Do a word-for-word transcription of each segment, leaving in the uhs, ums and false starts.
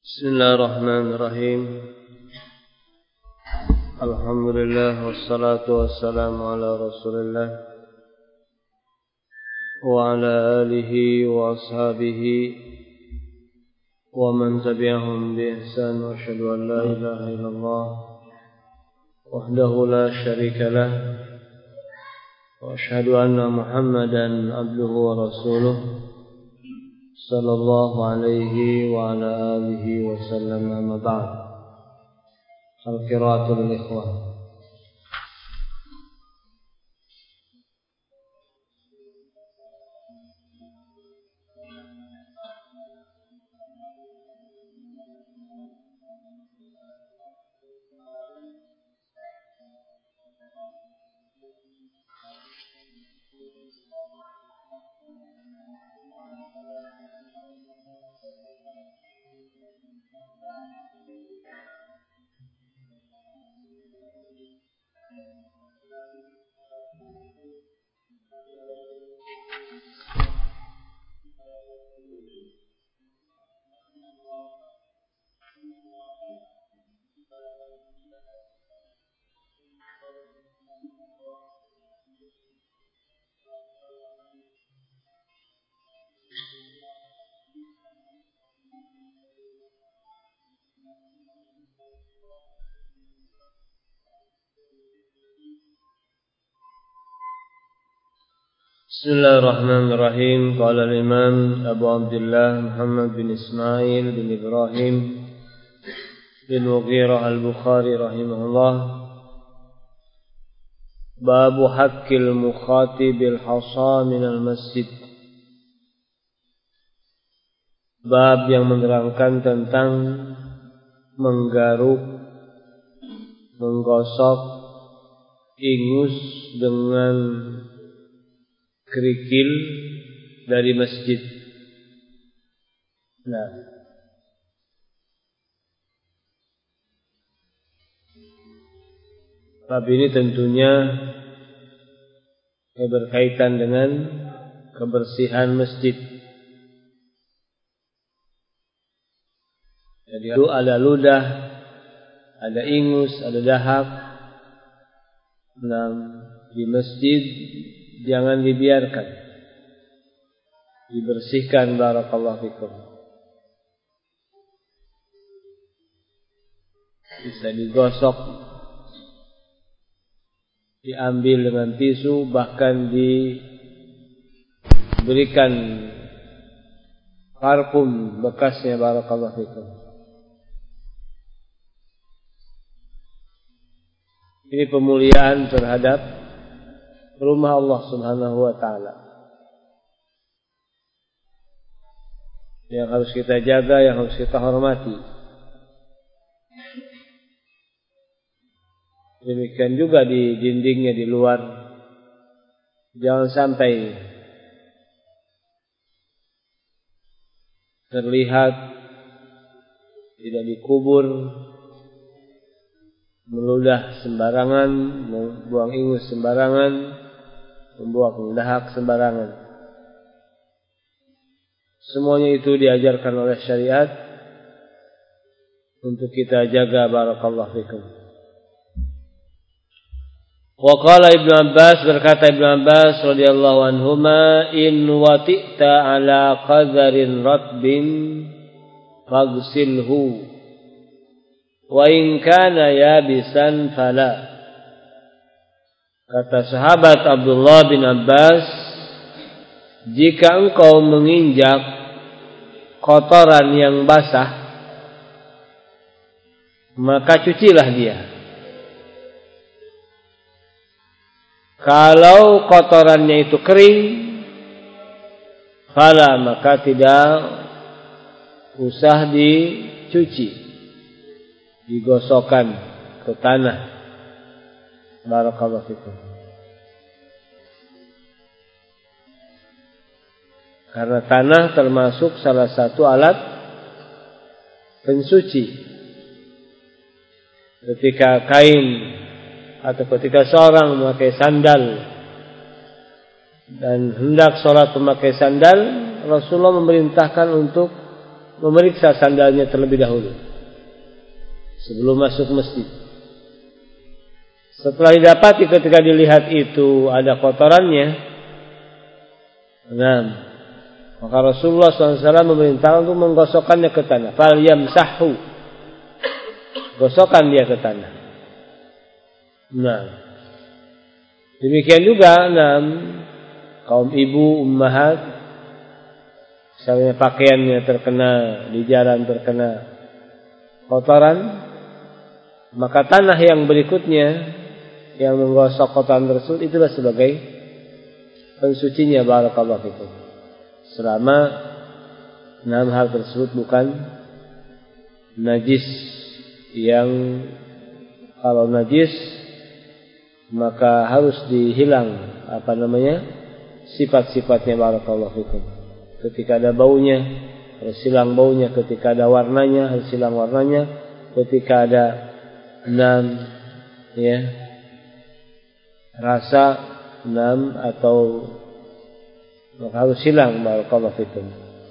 Bismillahirrahmanirrahim. Alhamdulillah wassalatu wassalamu ala Rasulillah wa ala alihi wa ashabihi wa man tabi'ahum bi ihsan wa asyhadu an la ilaha illallah wahdahu la syarika lah wa asyhadu anna Muhammadan abduhu wa rasuluh sallallahu alaihi wa ala alihi wa sallam. Amma ba'd. Al-qiraatul ikhwah. Bismillahirrahmanirrahim. Qala al-Imam Abu Abdullah Muhammad bin Ismail bin Ibrahim bin Mughirah al-Bukhari rahimahullah. Babu haqqil mukhatibil hasa minal masjid. Bab yang menerangkan tentang menggaruk, menggosok, ingus dengan kerikil dari masjid. Nah, bab ini tentunya berkaitan dengan kebersihan masjid. Jadi itu ada ludah, ada ingus, ada dahak. Nah, di masjid jangan dibiarkan, dibersihkan. Barakallahu fikum. Bisa digosok, diambil dengan tisu, bahkan diberikan parfum bekasnya. Barakallahu fikum. Ini pemuliaan terhadap rumah Allah Subhanahu wa ta'ala yang harus kita jaga, yang harus kita hormati. Demikian juga di dindingnya di luar. Jangan sampai terlihat, tidak dikubur, meludah sembarangan, membuang ingus sembarangan, membuang dahak sembarangan. Semuanya itu diajarkan oleh syariat untuk kita jaga. Barakallahu fikum. Wa qala Ibnu Abbas, berkata Ibnu Abbas radhiyallahu anhuma, in wati'ta ala qadharin ratbin faghsilhu wa in kana yabisan fala. Kata sahabat Abdullah bin Abbas, jika engkau menginjak kotoran yang basah, maka cucilah dia. Kalau kotorannya itu kering, fala, maka tidak usah dicuci, digosokkan ke tanah. Barakallahu fikum. Karena tanah termasuk salah satu alat pensuci. Ketika kain atau ketika seorang memakai sandal dan hendak sholat memakai sandal, Rasulullah memerintahkan untuk memeriksa sandalnya terlebih dahulu sebelum masuk masjid. Setelah didapati ketika dilihat itu ada kotorannya, nah, maka Rasulullah shallallahu alaihi wasallam memerintahkan untuk menggosokkannya ke tanah. Fal yamsahu, gosokkan dia ke tanah. Nah, demikian juga, nah, kaum ibu ummahat, misalnya pakaiannya terkena di jalan terkena kotoran, maka tanah yang berikutnya yang menggosok kotoran tersebut itulah sebagai pensucinya. Barakallahu fikum. Selama enam hal tersebut bukan najis, yang kalau najis maka harus dihilang apa namanya sifat-sifatnya. Barakallahu fikum. Ketika ada baunya harus hilang baunya, ketika ada warnanya harus hilang warnanya, ketika ada enam ya rasa enam atau maka harus hilang. Barakallahu fikum.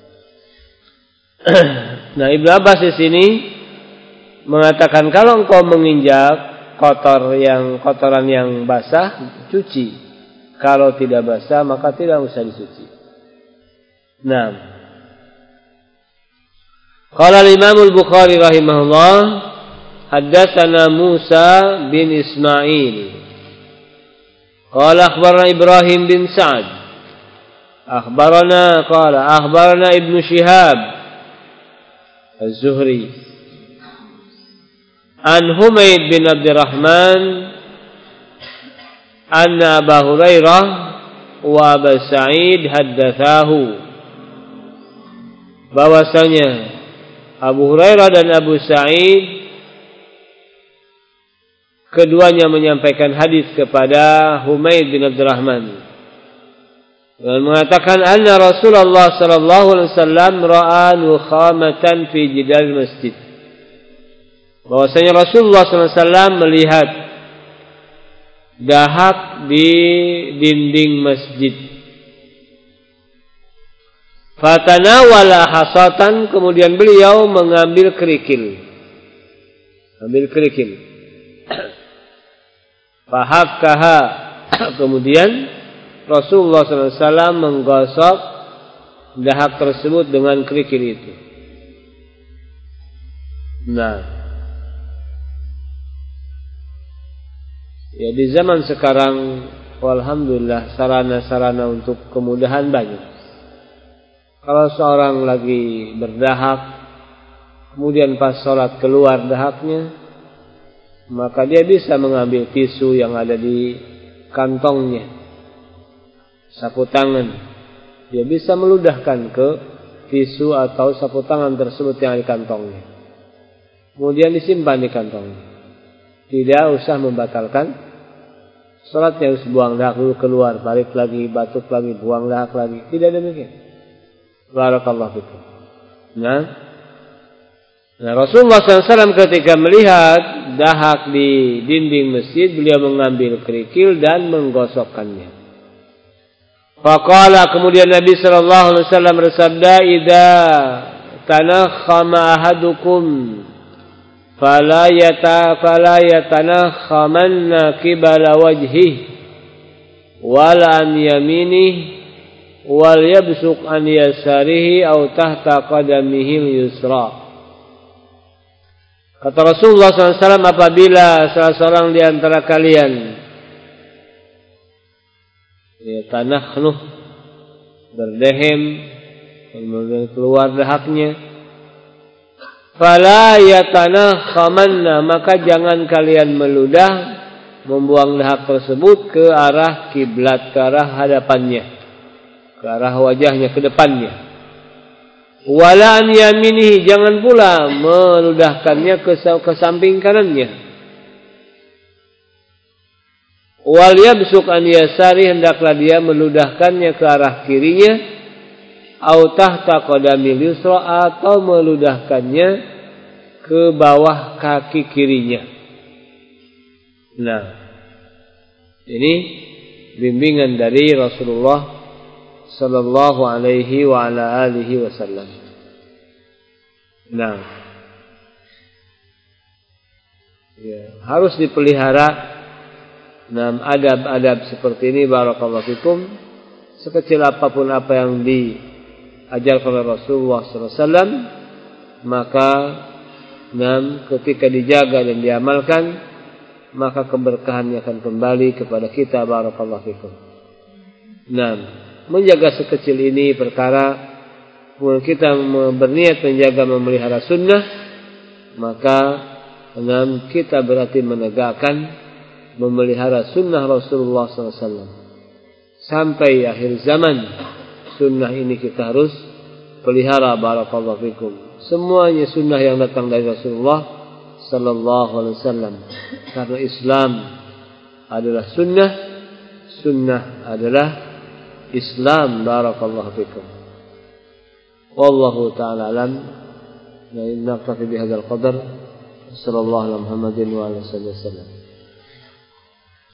Nah, Ibnu Abbas di sini mengatakan kalau engkau menginjak kotor yang kotoran yang basah, cuci. Kalau tidak basah maka tidak usah dicuci. Nah, qala al-Imam al-Bukhari rahimahullah, haddatsana Musa bin Ismail qala akhbarana Ibrahim bin Sa'ad akhbarana qala akhbarana Ibnu Shihab Az-Zuhri an Humaid bin Abdurrahman anna Abu Hurairah wa Abu Sa'id haddatsahu, bahwasanya Abu Hurairah dan Abu Sa'id keduanya menyampaikan hadis kepada Humaid bin Abdurrahman dan mengatakan anna Rasulullah sallallahu alaihi wasallam ra'a nukhamatan fi jidal masjid, bahwasanya Rasulullah sallallahu alaihi wasallam melihat dahak di dinding masjid. Fatanawala hasatan, kemudian beliau mengambil kerikil, ambil kerikil. Fahakkaha, kemudian Rasulullah sallallahu alaihi wasallam menggosok dahak tersebut dengan kerikil itu. Nah, ya di zaman sekarang alhamdulillah sarana-sarana untuk kemudahan banyak. Kalau seorang lagi berdahak kemudian pas sholat keluar dahaknya, maka dia bisa mengambil tisu yang ada di kantongnya, sapu tangan, dia bisa meludahkan ke tisu atau sapu tangan tersebut yang ada di kantongnya, kemudian disimpan di kantongnya. Tidak usah membatalkan sholatnya, harus buang dahak dulu keluar, balik lagi, batuk lagi, buang dahak lagi. Tidak demikian. Barakallahu fikum. Nah, nah Rasulullah sallallahu alaihi wasallam ketika melihat dahak di dinding masjid, beliau mengambil kerikil dan menggosokkannya. Faqala, kemudian Nabi sallallahu alaihi wasallam bersabda, "Idza tanakhama ahadukum fala yata fala yatanakhamanna qibala wajhihi wala an yaminihi wal yabsuq an yasarihi aw tahta qadamihi yusra." Kata Rasulullah sallallahu alaihi wasallam, apabila salah seorang di antara kalian ya tanakhnuh, berdehem, kemudian keluar dahaknya, fala yatanakhamanna, maka jangan kalian meludah, membuang dahak tersebut ke arah kiblat, ke arah hadapannya, ke arah wajahnya, ke depannya. Wala an yaminihi, jangan pula meludahkannya ke, ke samping kanannya. Wal yabsuq an yasari, hendaklah dia meludahkannya ke arah kirinya. Au tahta qadamil yusra, atau meludahkannya ke bawah kaki kirinya. Nah, ini bimbingan dari Rasulullah sallallahu alaihi wa ala alihi wasallam. Nah, ya, harus dipelihara. Nah, adab-adab seperti ini barakallahu fikum, sekecil apapun apa yang diajarkan oleh Rasulullah sallallahu alaihi wasallam, maka nah, ketika dijaga dan diamalkan, maka keberkahannya akan kembali kepada kita barakallahu fikum. Nah, menjaga sekecil ini perkara kita berniat menjaga memelihara sunnah, maka nah, kita berarti menegakkan memelihara sunnah Rasulullah sallallahu alaihi wasallam sampai akhir zaman. Sunnah ini kita harus pelihara barakallahu fikum. Semuanya sunnah yang datang dari Rasulullah sallallahu alaihi wasallam, karena Islam adalah sunnah, sunnah adalah Islam barakallahu fikum. Wallahu ta'ala alam. Wa inna naktafi bihadzal qadar. Sallallahu alaihi Muhammadin wa alihi wasallam.